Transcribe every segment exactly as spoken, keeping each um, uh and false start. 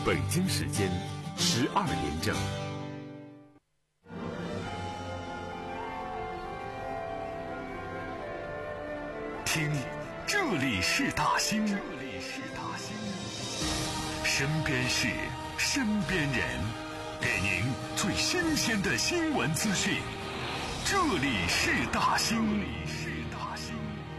北京时间十二点整。听，这里是大兴，这里是大兴，身边事，身边人，给您最新鲜的新闻资讯。这里是大兴，这里是大兴。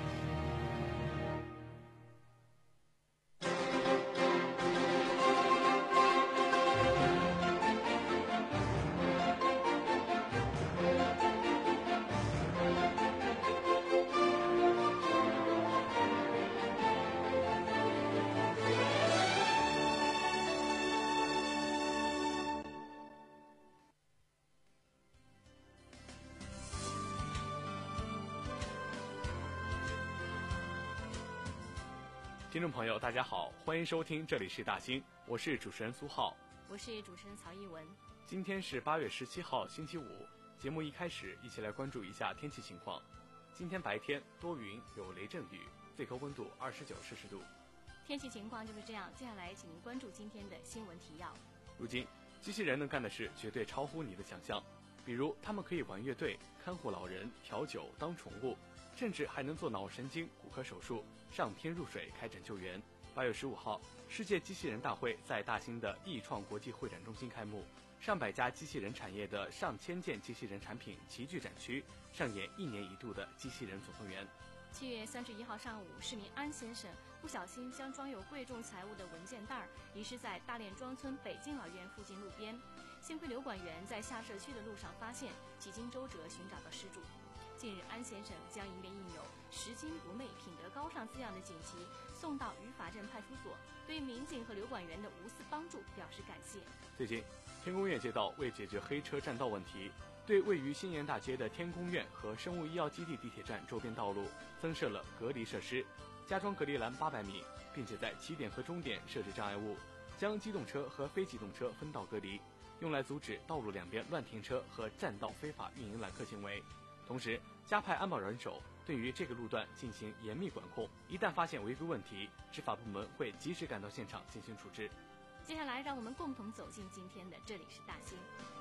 听众朋友大家好，欢迎收听这里是大兴，我是主持人苏浩， 我是主持人曹一文。 今天是八月十七号星期五，节目一开始一起来关注一下天气情况。今天白天多云有雷阵雨，最高温度二十九摄氏度。 天气情况就是这样，接下来请您关注今天的新闻提要。 如今机器人能干的事绝对超乎你的想象，比如他们可以玩乐队、看护老人、调酒、当宠物，甚至还能做脑神经骨科手术、上天入水开展救援。八月十五号，世界机器人大会在大兴的易创国际会展中心开幕，上百家机器人产业的上千件机器人产品齐聚展区，上演一年一度的机器人总动员。 七月三十一号上午，市民安先生不小心将装有贵重财物的文件袋遗失在大炼庄村北京老院附近路边，幸亏刘管员在下社区的路上发现，几经周折寻找到失主。近日，安先生将一面印有“拾金不昧、品德高尚”字样的锦旗送到于法镇派出所，对民警和刘管员的无私帮助表示感谢。 最近，天宫院街道为解决黑车占道问题，对位于新研大街的天宫院和生物医药基地地铁站周边道路增设了隔离设施，加装隔离栏八百米，并且在起点和终点设置障碍物，将机动车和非机动车分道隔离，用来阻止道路两边乱停车和占道非法运营揽客行为。同时，加派安保人手，对于这个路段进行严密管控，一旦发现违规问题，执法部门会及时赶到现场进行处置。 接下来，让我们共同走进今天的这里是大兴。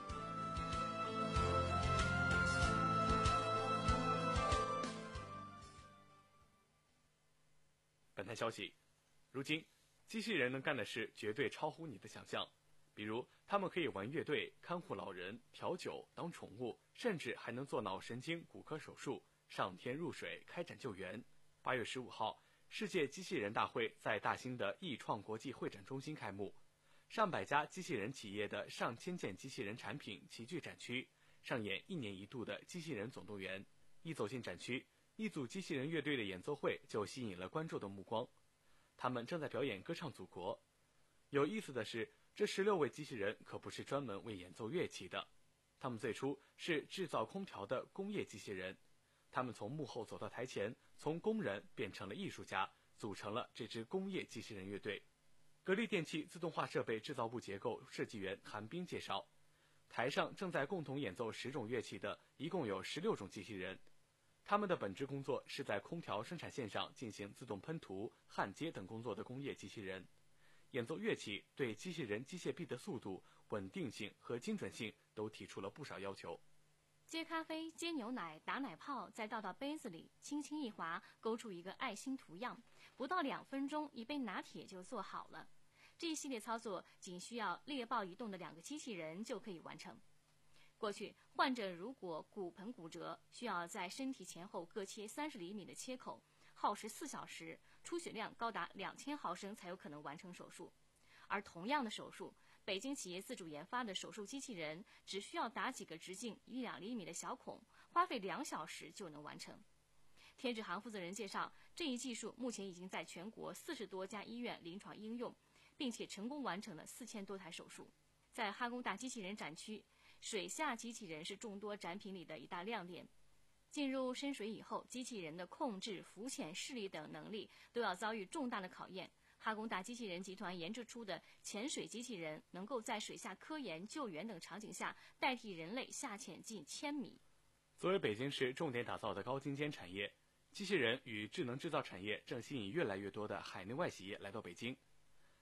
本台消息，如今机器人能干的事绝对超乎你的想象，比如他们可以玩乐队、看护老人、调酒、当宠物，甚至还能做脑神经骨科手术、上天入水开展救援。八月十五号，世界机器人大会在大兴的易创国际会展中心开幕，上百家机器人企业的上千件机器人产品齐聚展区，上演一年一度的机器人总动员。一走进展区，一组机器人乐队的演奏会就吸引了观众的目光，他们正在表演歌唱祖国。有意思的是，这十六位机器人可不是专门为演奏乐器的，他们最初是制造空调的工业机器人，他们从幕后走到台前，从工人变成了艺术家，组成了这支工业机器人乐队。格力电器自动化设备制造部结构设计员韩冰介绍，台上正在共同演奏十种乐器的一共有十六种机器人，他们的本职工作是在空调生产线上进行自动喷涂、焊接等工作的工业机器人。演奏乐器对机器人机械臂的速度、稳定性和精准性都提出了不少要求。 接咖啡、接牛奶、打奶泡，再倒到杯子里，轻轻一划，勾出一个爱心图样，不到两分钟，一杯拿铁就做好了。这一系列操作仅需要猎豹移动的两个机器人就可以完成。过去，患者如果骨盆骨折，需要在身体前后各切三十厘米的切口，耗时四小时，出血量高达两千毫升才有可能完成手术。而同样的手术，北京企业自主研发的手术机器人只需要打几个直径一两厘米的小孔，花费两小时就能完成。天智行负责人介绍，这一技术目前已经在全国四十多家医院临床应用，并且成功完成了四千多台手术。在哈工大机器人展区，水下机器人是众多展品里的一大亮点。进入深水以后，机器人的控制、浮潜、视力等能力都要遭遇重大的考验。哈工大机器人集团研制出的潜水机器人，能够在水下科研、救援等场景下代替人类下潜近千米。 作为北京市重点打造的高精尖产业，机器人与智能制造产业正吸引越来越多的海内外企业来到北京。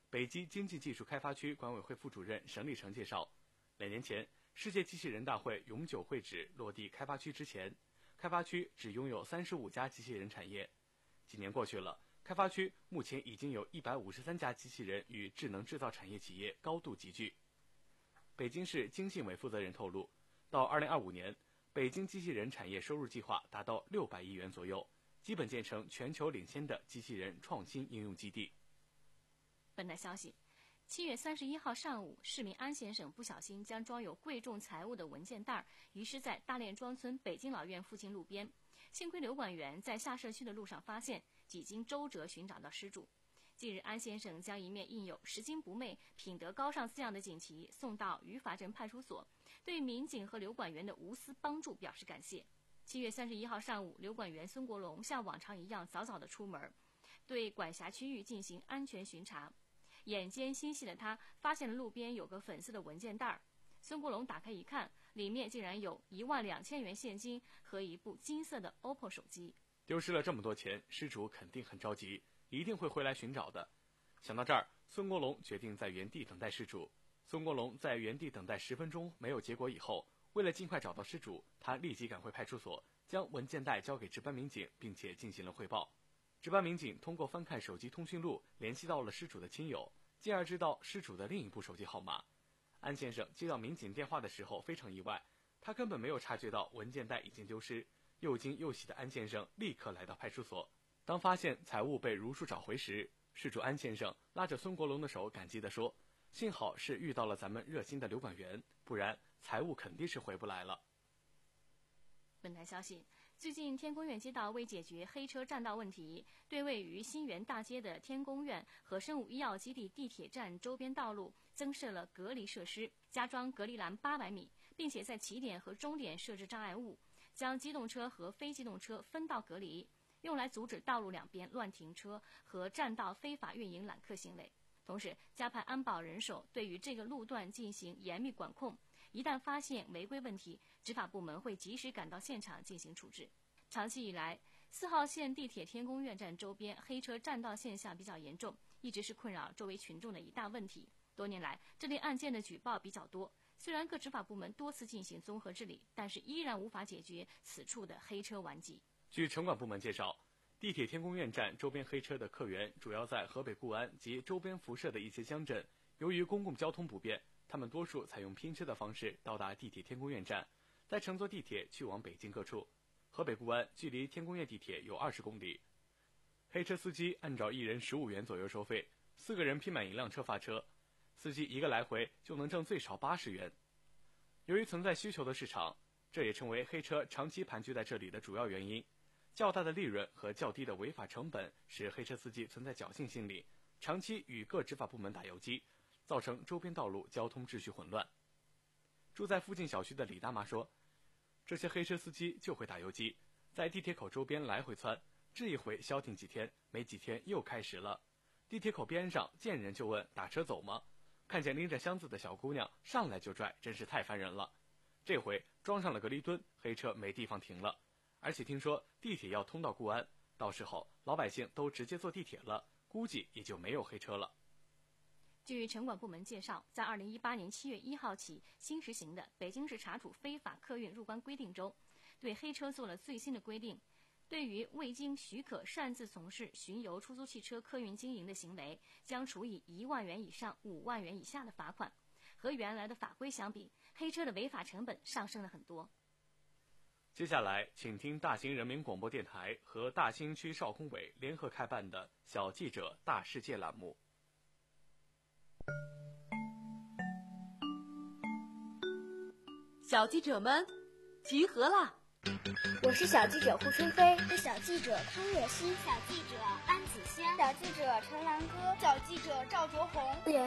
北极经济技术开发区管委会副主任沈立成介绍，两年前世界机器人大会永久会址落地开发区之前，开发区只拥有三十五家机器人产业。几年过去了，开发区目前已经有一百五十三家机器人与智能制造产业企业高度集聚。北京市经信委负责人透露，到二零二五年，北京机器人产业收入计划达到六百亿元左右，基本建成全球领先的机器人创新应用基地。 本台消息，七月三十一号上午，市民安先生不小心将装有贵重财物的文件袋遗失在大炼庄村北京老院附近路边，幸亏刘管员在下社区的路上发现，几经周折寻找到失主。近日，安先生将一面印有拾金不昧、品德高尚字样的锦旗送到于法镇派出所，对民警和刘管员的无私帮助表示感谢。七月三十一号上午，刘管员孙国龙像往常一样早早地出门，对管辖区域进行安全巡查。眼尖心细的他发现了路边有个粉色的文件袋，孙国龙打开一看，里面竟然有一万两千元现金和一部金色的 O P P O 手机。 丢失了这么多钱，失主肯定很着急，一定会回来寻找的。想到这儿，孙国龙决定在原地等待失主。孙国龙在原地等待十分钟没有结果以后，为了尽快找到失主，他立即赶回派出所，将文件袋交给值班民警，并且进行了汇报。值班民警通过翻看手机通讯录联系到了失主的亲友，进而知道失主的另一部手机号码。安先生接到民警电话的时候非常意外，他根本没有察觉到文件袋已经丢失。又惊又喜的安先生立刻来到派出所，当发现财物被如数找回时，失主安先生拉着孙国龙的手感激地说，幸好是遇到了咱们热心的刘管员，不然财物肯定是回不来了。 本台消息，最近天宫院街道为解决黑车占道问题，对位于新源大街的天宫院和生物医药基地地铁站周边道路增设了隔离设施，加装隔离栏八百米，并且在起点和终点设置障碍物，将机动车和非机动车分道隔离，用来阻止道路两边乱停车和占道非法运营揽客行为。同时，加派安保人手对于这个路段进行严密管控，一旦发现违规问题，执法部门会及时赶到现场进行处置。长期以来，四号线地铁天宫院站周边黑车占道现象比较严重，一直是困扰周围群众的一大问题。多年来，这类案件的举报比较多，虽然各执法部门多次进行综合治理，但是依然无法解决此处的黑车顽疾。 据城管部门介绍，地铁天宫院站周边黑车的客源主要在河北固安及周边辐射的一些乡镇，由于公共交通不便，他们多数采用拼车的方式到达地铁天宫院站，再乘坐地铁去往北京各处。河北固安距离天宫院地铁有二十公里，黑车司机按照一人十五元左右收费，四个人拼满一辆车发车，司机一个来回就能挣最少八十元。由于存在需求的市场，这也成为黑车长期盘踞在这里的主要原因。较大的利润和较低的违法成本使黑车司机存在侥幸心理，长期与各执法部门打游击，造成周边道路交通秩序混乱。住在附近小区的李大妈说，这些黑车司机就会打游击，在地铁口周边来回窜，这一回消停几天，没几天又开始了。地铁口边上见人就问打车走吗？看见拎着箱子的小姑娘上来就拽，真是太烦人了。这回装上了隔离墩，黑车没地方停了，而且听说地铁要通到固安，到时候老百姓都直接坐地铁了，估计也就没有黑车了。 据城管部门介绍，在二零一八年七月一号起新实行的北京市查处非法客运入关规定中，对黑车做了最新的规定，对于未经许可擅自从事巡游出租汽车客运经营的行为，将处以一万元以上五万元以下的罚款。和原来的法规相比，黑车的违法成本上升了很多。 接下来，请听大兴人民广播电台和大兴区少工委联合开办的“小记者大世界”栏目。 小记者们，集合啦！ 我是小记者胡春飞， 是小记者康若曦， 小记者安子轩， 小记者陈兰歌， 小记者赵卓红， 连月。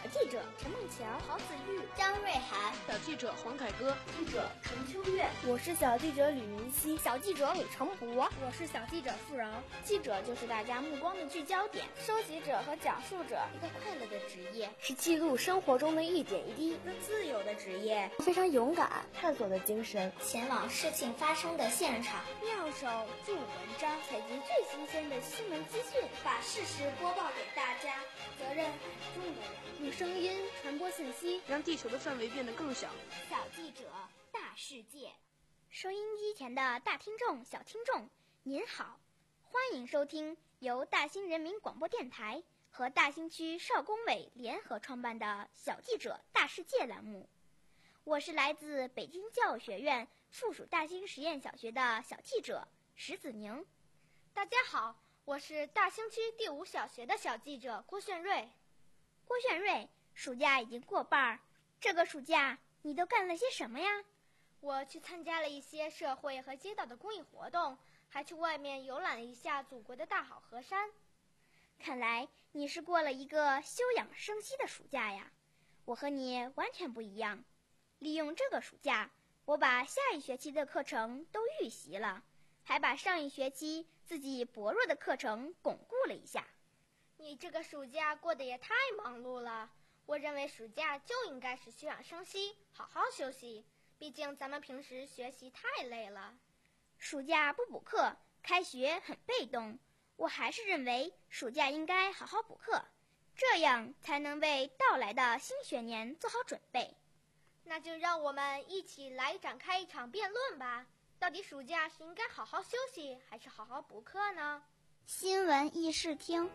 记者陈梦桥、 曹子玉、张瑞涵， 小记者黄凯歌， 记者陈秋月。 我是小记者吕明熙， 小记者李成博。 我是小记者付饶。 记者就是大家目光的聚焦点，收集者和讲述者，一个快乐的职业， 是记录生活中的一点一滴， 一个自由的职业， 非常勇敢、探索的精神， 前往事情发生的现场， 妙手著文章，采集最新鲜的新闻资讯， 把事实播报给大家。 责任很重的人， 用声音传播信息， 让地球的范围变得更小。 小记者，大世界。收音机前的大听众、小听众，您好，欢迎收听由大兴人民广播电台和大兴区少工委联合创办的《小记者大世界》栏目。我是来自北京教育学院附属大兴实验小学的小记者石子宁。 大家好，我是大兴区第五小学的小记者郭炫瑞。 郭炫瑞，暑假已经过半儿，这个暑假你都干了些什么呀？ 我去参加了一些社会和街道的公益活动，还去外面游览了一下祖国的大好河山。 看来你是过了一个休养生息的暑假呀，我和你完全不一样。利用这个暑假，我把下一学期的课程都预习了，还把上一学期自己薄弱的课程巩固了一下。 你这个暑假过得也太忙碌了，我认为暑假就应该是休养生息，好好休息，毕竟咱们平时学习太累了。 暑假不补课，开学很被动，我还是认为暑假应该好好补课，这样才能为到来的新学年做好准备。 那就让我们一起来展开一场辩论吧，到底暑假是应该好好休息还是好好补课呢？ 新闻议事厅，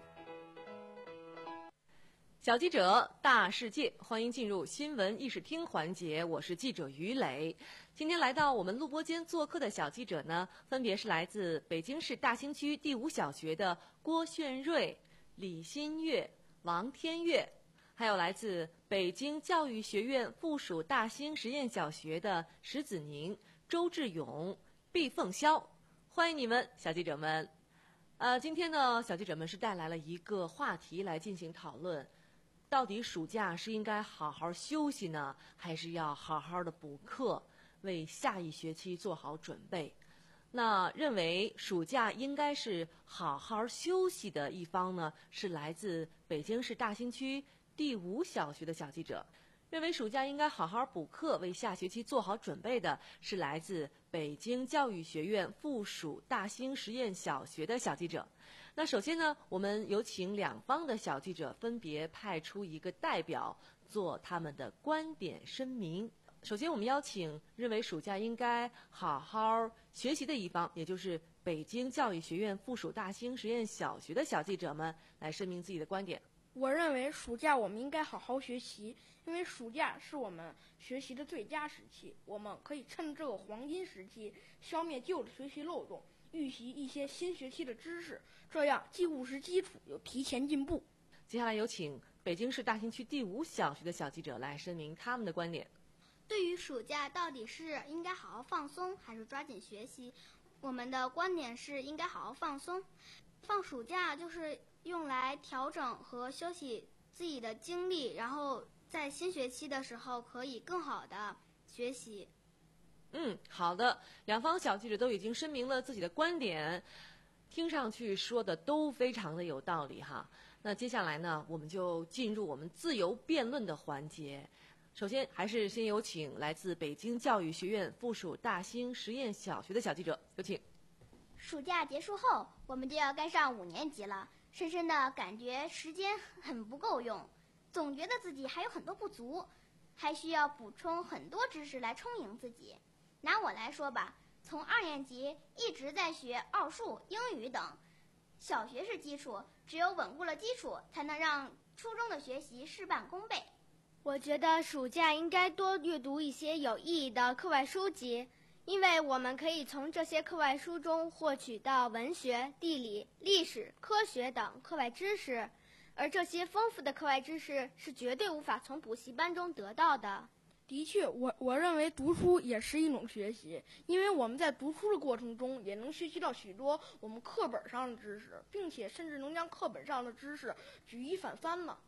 小记者大世界，欢迎进入新闻议事厅环节，我是记者于磊。今天来到我们录播间做客的小记者呢，分别是来自北京市大兴区第五小学的郭炫瑞、李新月、王天月，还有来自北京教育学院附属大兴实验小学的石子宁、周志勇、毕凤霄，欢迎你们，小记者们。呃，今天呢，小记者们是带来了一个话题来进行讨论，到底暑假是应该好好休息呢，还是要好好的补课，为下一学期做好准备？那认为暑假应该是好好休息的一方呢，是来自北京市大兴区第五小学的小记者。认为暑假应该好好补课，为下学期做好准备的是来自北京教育学院附属大兴实验小学的小记者。那首先呢，我们有请两方的小记者分别派出一个代表做他们的观点声明。首先我们邀请认为暑假应该好好学习的一方，也就是北京教育学院附属大兴实验小学的小记者们来声明自己的观点。 我认为暑假我们应该好好学习，因为暑假是我们学习的最佳时期，我们可以趁这个黄金时期消灭旧的学习漏洞，预习一些新学期的知识，这样既务实基础又提前进步。 接下来有请北京市大兴区第五小学的小记者来声明他们的观点。 对于暑假到底是应该好好放松还是抓紧学习，我们的观点是应该好好放松。放暑假就是用来调整和休息自己的精力，然后在新学期的时候可以更好的学习。 嗯，好的，两方小记者都已经声明了自己的观点，听上去说的都非常的有道理哈。那接下来呢，我们就进入我们自由辩论的环节。首先还是先有请来自北京教育学院附属大兴实验小学的小记者，有请。 暑假结束后，我们就要该上五年级了，深深的感觉时间很不够用，总觉得自己还有很多不足，还需要补充很多知识来充盈自己。拿我来说吧，从二年级一直在学奥数、英语等，小学是基础，只有稳固了基础，才能让初中的学习事半功倍。 我觉得暑假应该多阅读一些有意义的课外书籍，因为我们可以从这些课外书中获取到文学、地理、历史、科学等课外知识，而这些丰富的课外知识是绝对无法从补习班中得到的。 的确，我我认为读书也是一种学习，因为我们在读书的过程中也能学习到许多我们课本上的知识，并且甚至能将课本上的知识举一反三呢。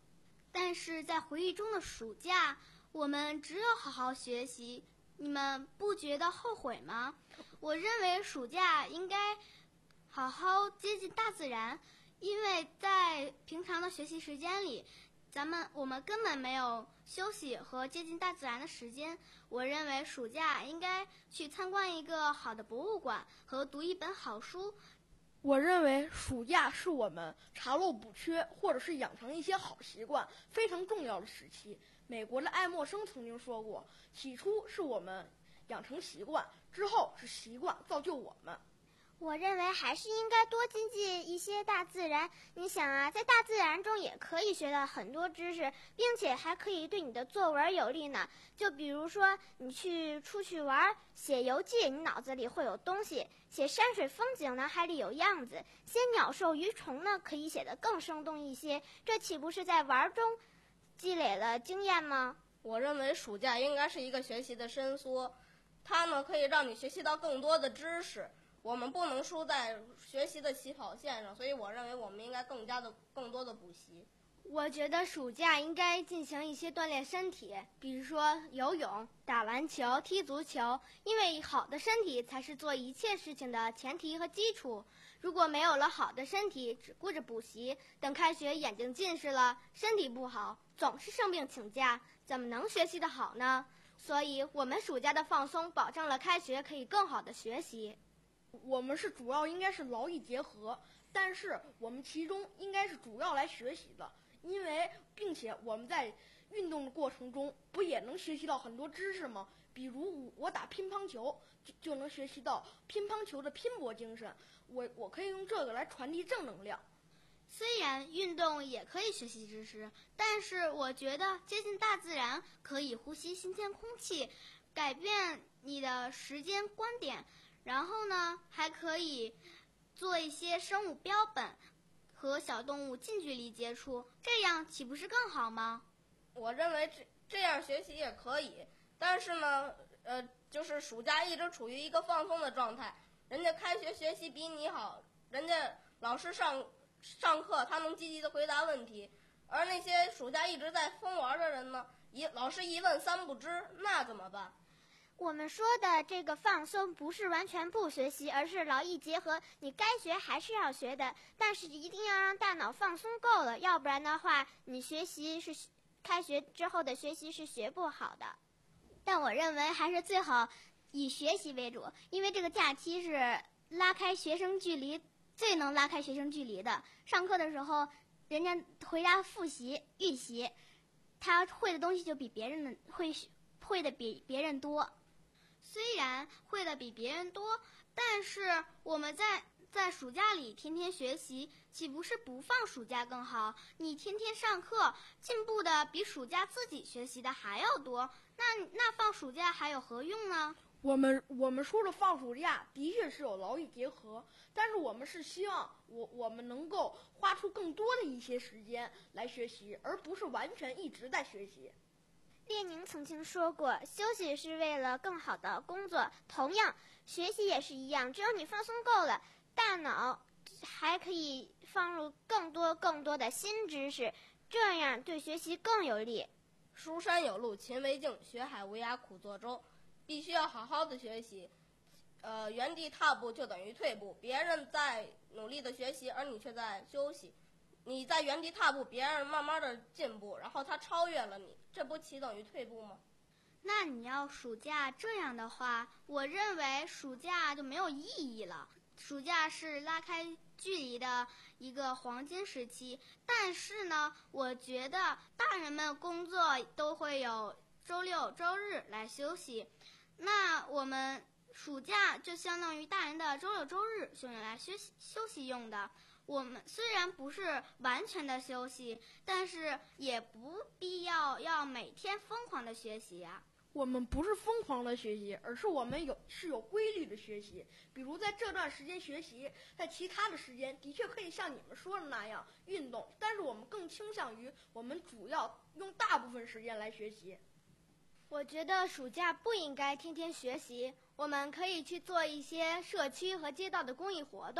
但是在回忆中的暑假，我们只有好好学习，你们不觉得后悔吗？我认为暑假应该好好接近大自然，因为在平常的学习时间里，咱们我们根本没有休息和接近大自然的时间。我认为暑假应该去参观一个好的博物馆和读一本好书。 我认为暑假是我们查漏补缺或者是养成一些好习惯非常重要的时期。美国的爱默生曾经说过，起初是我们养成习惯，之后是习惯造就我们。 我认为还是应该多亲近一些大自然。你想啊，在大自然中也可以学到很多知识，并且还可以对你的作文有利呢。就比如说，你去出去玩，写游记，你脑子里会有东西；写山水风景呢，还得有样子；写鸟兽鱼虫呢，可以写得更生动一些。这岂不是在玩中积累了经验吗？ 我认为暑假应该是一个学习的伸缩，它呢可以让你学习到更多的知识。我们不能输在学习的起跑线上，所以我认为我们应该更加的更多的补习。 我觉得暑假应该进行一些锻炼身体，比如说游泳、打篮球、踢足球，因为好的身体才是做一切事情的前提和基础。如果没有了好的身体，只顾着补习，等开学眼睛近视了，身体不好，总是生病请假，怎么能学习得好呢？所以我们暑假的放松保证了开学可以更好的学习。 我们是主要应该是劳逸结合，但是我们其中应该是主要来学习的，因为并且我们在运动的过程中不也能学习到很多知识吗？比如我打乒乓球就就能学习到乒乓球的拼搏精神，我我可以用这个来传递正能量。 虽然运动也可以学习知识，但是我觉得接近大自然可以呼吸新鲜空气，改变你的时间观点。然后呢，还可以做一些生物标本，和小动物近距离接触，这样岂不是更好吗？ 我认为这这样学习也可以，但是呢，呃，就是暑假一直处于一个放松的状态，人家开学学习比你好，人家老师上上课他能积极的回答问题，而那些暑假一直在疯玩的人呢，一老师一问三不知，那怎么办？ 我们说的这个放松不是完全不学习，而是劳逸结合，你该学还是要学的，但是一定要让大脑放松够了，要不然的话你学习是开学之后的学习是学不好的。 但我认为还是最好以学习为主，因为这个假期是拉开学生距离最能拉开学生距离的。上课的时候人家回家复习预习，他会的东西就比别人的会会的比别人多。虽然会的比别人多，但是我们在在暑假里天天学习，岂不是不放暑假更好？你天天上课，进步的比暑假自己学习的还要多，那那放暑假还有何用呢？ 我们我们说的放暑假的确是有劳逸结合，但是我们是希望我我们能够花出更多的一些时间来学习，而不是完全一直在学习。 列宁曾经说过，休息是为了更好的工作，同样学习也是一样，只有你放松够了，大脑还可以放入更多更多的新知识，这样对学习更有利。 书山有路勤为径，学海无涯苦作舟，必须要好好的学习，呃，原地踏步就等于退步，别人在努力的学习，而你却在休息，你在原地踏步，别人慢慢的进步，然后他超越了你，这不岂等于退步吗？ 那你要暑假这样的话，我认为暑假就没有意义了。暑假是拉开距离的一个黄金时期，但是呢，我觉得大人们工作都会有周六周日来休息，那我们暑假就相当于大人的周六周日是用来休息休息用的。我们虽然不是完全的休息，但是也不必要要每天疯狂的学习呀、啊。 我们不是疯狂的学习，而是我们有是有规律的学习。比如在这段时间学习，在其他的时间的确可以像你们说的那样运动，但是我们更倾向于我们主要用大部分时间来学习。 我觉得暑假不应该天天学习，我们可以去做一些社区和街道的公益活动，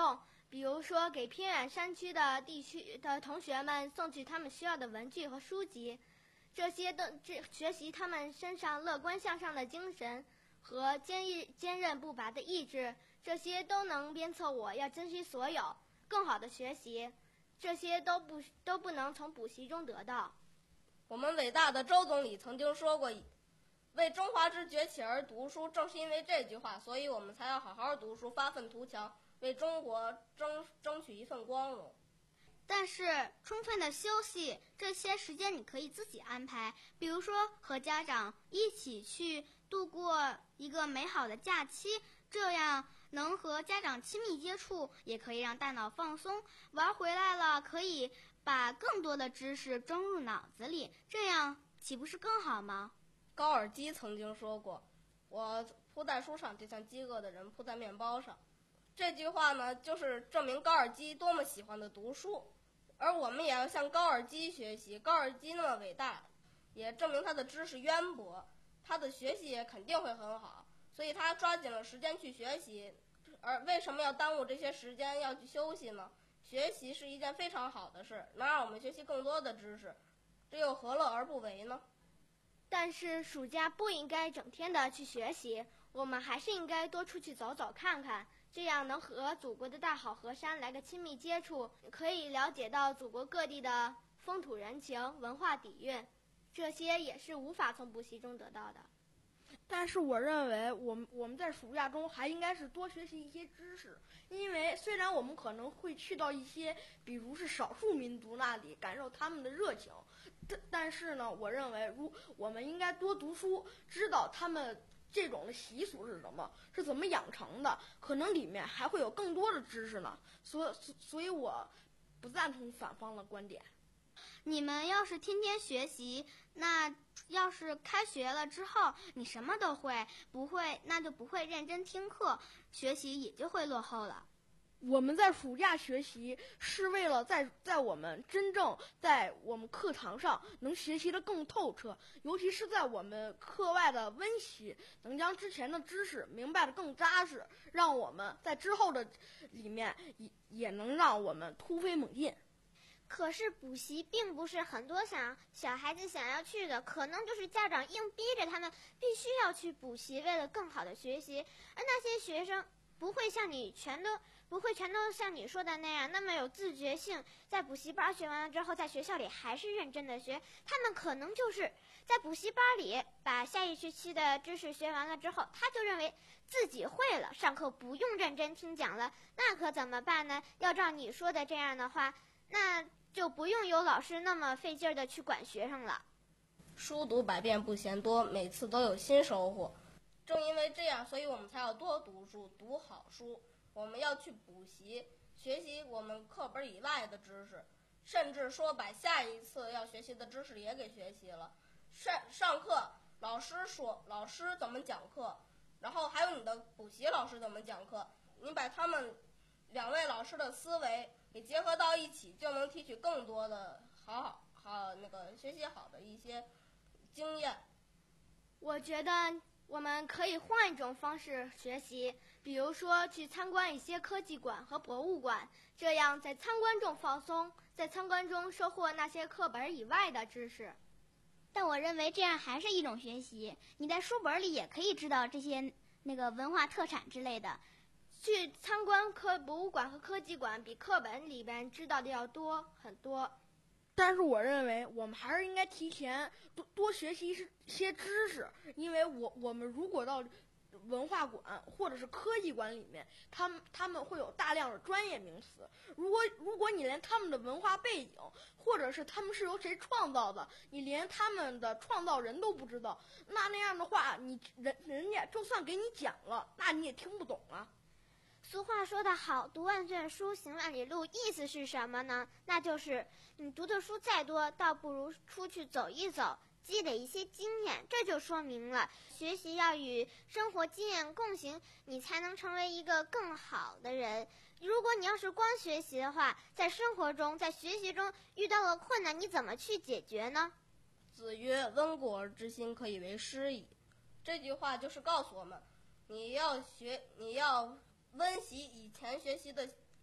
比如说给偏远山区的地区的同学们送去他们需要的文具和书籍，这些都这学习他们身上乐观向上的精神和坚毅坚韧不拔的意志，这些都能鞭策我要珍惜所有，更好的学习，这些都不都不能从补习中得到。 我们伟大的周总理曾经说过，为中华之崛起而读书，正是因为这句话，所以我们才要好好读书，发愤图强，为中国争争取一份光荣。 但是充分的休息，这些时间你可以自己安排，比如说和家长一起去度过一个美好的假期，这样能和家长亲密接触，也可以让大脑放松。玩回来了，可以把更多的知识装入脑子里，这样岂不是更好吗？ 高尔基曾经说过，我铺在书上就像饥饿的人铺在面包上。这句话呢，就是证明高尔基多么喜欢的读书，而我们也要向高尔基学习。高尔基那么伟大，也证明他的知识渊博，他的学习也肯定会很好，所以他抓紧了时间去学习。而为什么要耽误这些时间要去休息呢？学习是一件非常好的事，能让我们学习更多的知识，这又何乐而不为呢？ 但是暑假不应该整天的去学习，我们还是应该多出去走走看看，这样能和祖国的大好河山来个亲密接触，可以了解到祖国各地的风土人情、文化底蕴，这些也是无法从补习中得到的。 但是我认为我们我们在暑假中还应该是多学习一些知识，因为虽然我们可能会去到一些比如是少数民族那里感受他们的热情，但但是呢，我认为如我们应该多读书，知道他们这种的习俗是什么，是怎么养成的，可能里面还会有更多的知识呢。所所以我不赞同反方的观点。 你们要是天天学习，那要是开学了之后你什么都会，不会那就不会认真听课，学习也就会落后了。 我们在暑假学习是为了在在我们真正在我们课堂上能学习得更透彻，尤其是在我们课外的温习，能将之前的知识明白得更扎实，让我们在之后的里面也也能让我们突飞猛进。 可是补习并不是很多想小孩子想要去的，可能就是家长硬逼着他们必须要去补习，为了更好的学习。而那些学生不会像你全都不会全都像你说的那样那么有自觉性，在补习班学完了之后，在学校里还是认真的学。他们可能就是在补习班里把下一学期的知识学完了之后，他就认为自己会了，上课不用认真听讲了。那可怎么办呢？要照你说的这样的话，那就不用有老师那么费劲的去管学生了。 书读百遍不嫌多，每次都有新收获。正因为这样，所以我们才要多读书，读好书。我们要去补习，学习我们课本以外的知识，甚至说把下一次要学习的知识也给学习了。上上课，老师说老师怎么讲课，然后还有你的补习老师怎么讲课，你把他们两位老师的思维给结合到一起，就能提取更多的好好好那个学习好的一些经验。 我觉得我们可以换一种方式学习，比如说去参观一些科技馆和博物馆，这样在参观中放松，在参观中收获那些课本以外的知识。 但我认为这样还是一种学习，你在书本里也可以知道这些那个文化特产之类的。 去参观科博物馆和科技馆比课本里边知道的要多很多。 但是我认为我们还是应该提前多多学习一些知识，因为我我们如果到文化馆或者是科技馆里面，他们他们会有大量的专业名词，如果如果你连他们的文化背景或者是他们是由谁创造的，你连他们的创造人都不知道，那那样的话，你人人家就算给你讲了，那你也听不懂啊。 俗话说得好，读万卷书，行万里路，意思是什么呢？那就是你读的书再多，倒不如出去走一走，积累一些经验。这就说明了学习要与生活经验共行，你才能成为一个更好的人。如果你要是光学习的话，在生活中在学习中遇到了困难，你怎么去解决呢？ 子曰：温故而知新，可以为师矣。这句话就是告诉我们，你要学你要温习以前学习的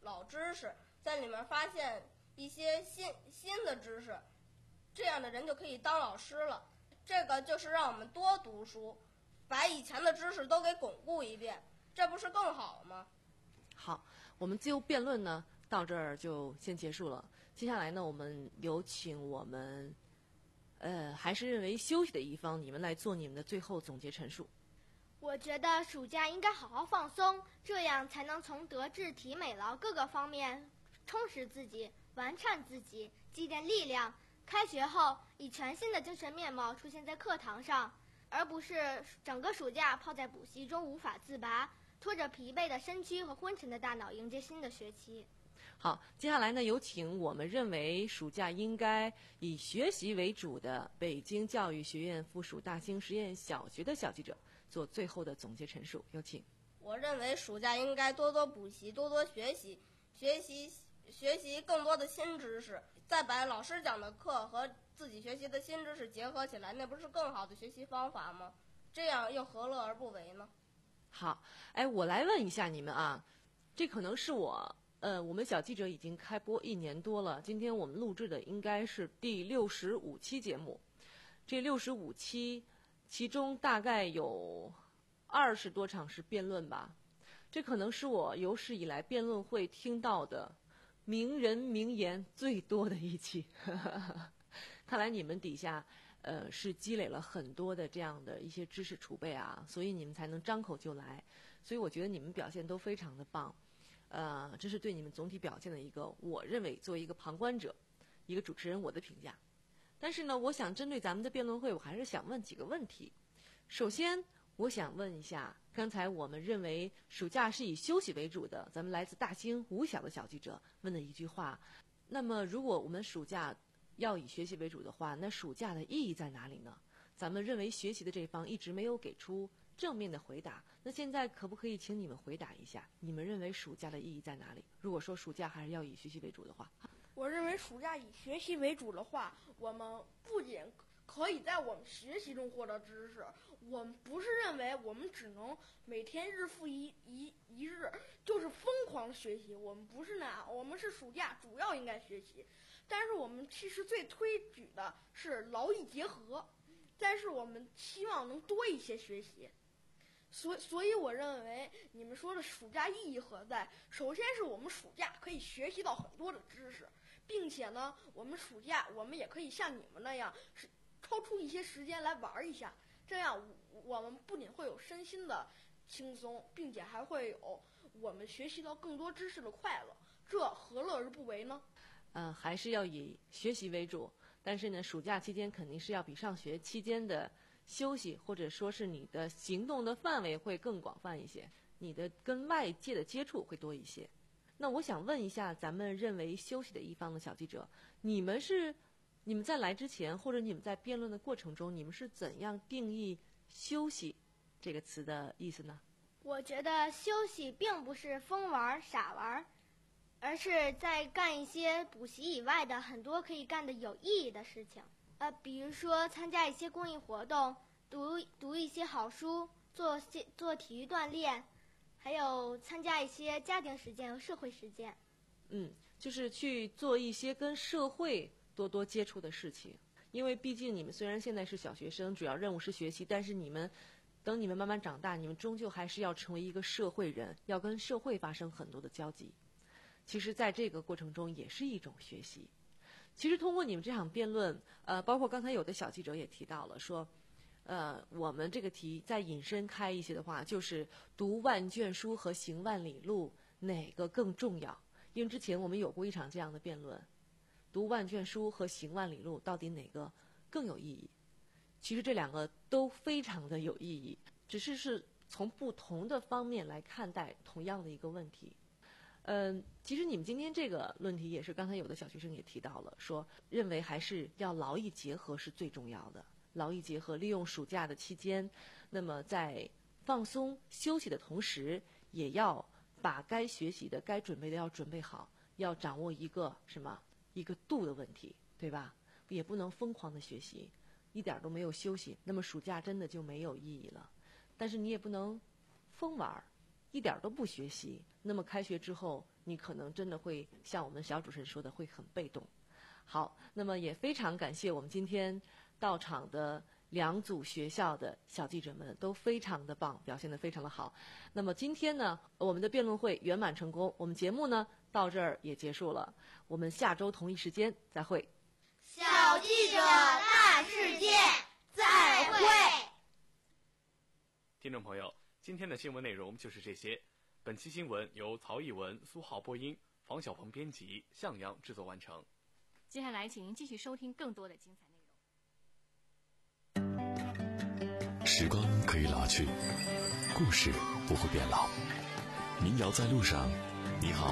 老知识，在里面发现一些新新的知识，这样的人就可以当老师了。这个就是让我们多读书，把以前的知识都给巩固一遍，这不是更好吗？ 好，我们自由辩论呢到这儿就先结束了。接下来呢，我们有请我们呃还是认为休息的一方，你们来做你们的最后总结陈述。 我觉得暑假应该好好放松，这样才能从德智体美劳各个方面充实自己，完善自己，积淀力量。开学后以全新的精神面貌出现在课堂上，而不是整个暑假泡在补习中无法自拔，拖着疲惫的身躯和昏沉的大脑迎接新的学期。 好，接下来呢，有请我们认为暑假应该以学习为主的北京教育学院附属大兴实验小学的小记者做最后的总结陈述，有请。 我认为暑假应该多多补习，多多学习，学习学习更多的新知识，再把老师讲的课和自己学习的新知识结合起来，那不是更好的学习方法吗？这样又何乐而不为呢？ 好，哎，我来问一下你们啊，这可能是我呃，我们小记者已经开播一年多了，今天我们录制的应该是第六十五期节目，这六十五期其中大概有二十多场是辩论吧，这可能是我有史以来辩论会听到的名人名言最多的一期。看来你们底下呃是积累了很多的这样的一些知识储备啊，所以你们才能张口就来，所以我觉得你们表现都非常的棒。呃，这是对你们总体表现的一个，我认为作为一个旁观者，一个主持人我的评价。但是呢，我想针对咱们的辩论会，我还是想问几个问题。首先，我想问一下，刚才我们认为暑假是以休息为主的，咱们来自大兴五小的小记者问的一句话。那么，如果我们暑假要以学习为主的话，那暑假的意义在哪里呢？咱们认为学习的这方一直没有给出正面的回答，那现在可不可以请你们回答一下，你们认为暑假的意义在哪里？如果说暑假还是要以学习为主的话， 我认为暑假以学习为主的话，我们不仅可以在我们学习中获得知识，我们不是认为我们只能每天日复一一一日就是疯狂学习，我们不是那样，我们是暑假主要应该学习，但是我们其实最推举的是劳逸结合，但是我们希望能多一些学习。所所以我认为你们说的暑假意义何在？首先是我们暑假可以学习到很多的知识，并且呢，我们暑假我们也可以像你们那样，是抽出一些时间来玩一下，这样我们不仅会有身心的轻松，并且还会有我们学习到更多知识的快乐，这何乐而不为呢？ 呃，还是要以学习为主，但是呢，暑假期间肯定是要比上学期间的休息，或者说是你的行动的范围会更广泛一些，你的跟外界的接触会多一些。那我想问一下，咱们认为休息的一方的小记者，你们是你们在来之前，或者你们在辩论的过程中，你们是怎样定义休息这个词的意思呢？ 我觉得休息并不是疯玩傻玩，而是在干一些补习以外的很多可以干的有意义的事情。呃，比如说参加一些公益活动，读读一些好书，做些做体育锻炼，还有参加一些家庭实践和社会实践。 嗯，就是去做一些跟社会多多接触的事情。因为毕竟你们虽然现在是小学生，主要任务是学习，但是你们等你们慢慢长大，你们终究还是要成为一个社会人，要跟社会发生很多的交集。其实在这个过程中也是一种学习。其实通过你们这场辩论，呃，包括刚才有的小记者也提到了说，呃，我们这个题再引申开一些的话，就是读万卷书和行万里路哪个更重要？因为之前我们有过一场这样的辩论，读万卷书和行万里路到底哪个更有意义？其实这两个都非常的有意义，只是是从不同的方面来看待同样的一个问题。嗯，其实你们今天这个论题也是刚才有的小学生也提到了，说认为还是要劳逸结合是最重要的。劳逸结合，利用暑假的期间，那么在放松休息的同时，也要把该学习的、该准备的要准备好，要掌握一个什么一个度的问题，对吧？也不能疯狂的学习，一点都没有休息，那么暑假真的就没有意义了。但是你也不能疯玩，一点都不学习，那么开学之后你可能真的会像我们小主持人说的，会很被动。好，那么也非常感谢我们今天到场的两组学校的小记者们，都非常的棒，表现得非常的好。那么今天呢，我们的辩论会圆满成功，我们节目呢到这儿也结束了，我们下周同一时间再会。 小记者大世界，再会。 听众朋友，今天的新闻内容就是这些。本期新闻由曹艺文、苏浩播音，房小鹏编辑，向阳制作完成。 接下来，请您继续收听更多的精彩内容。时光可以老去，故事不会变老。民谣在路上，你好。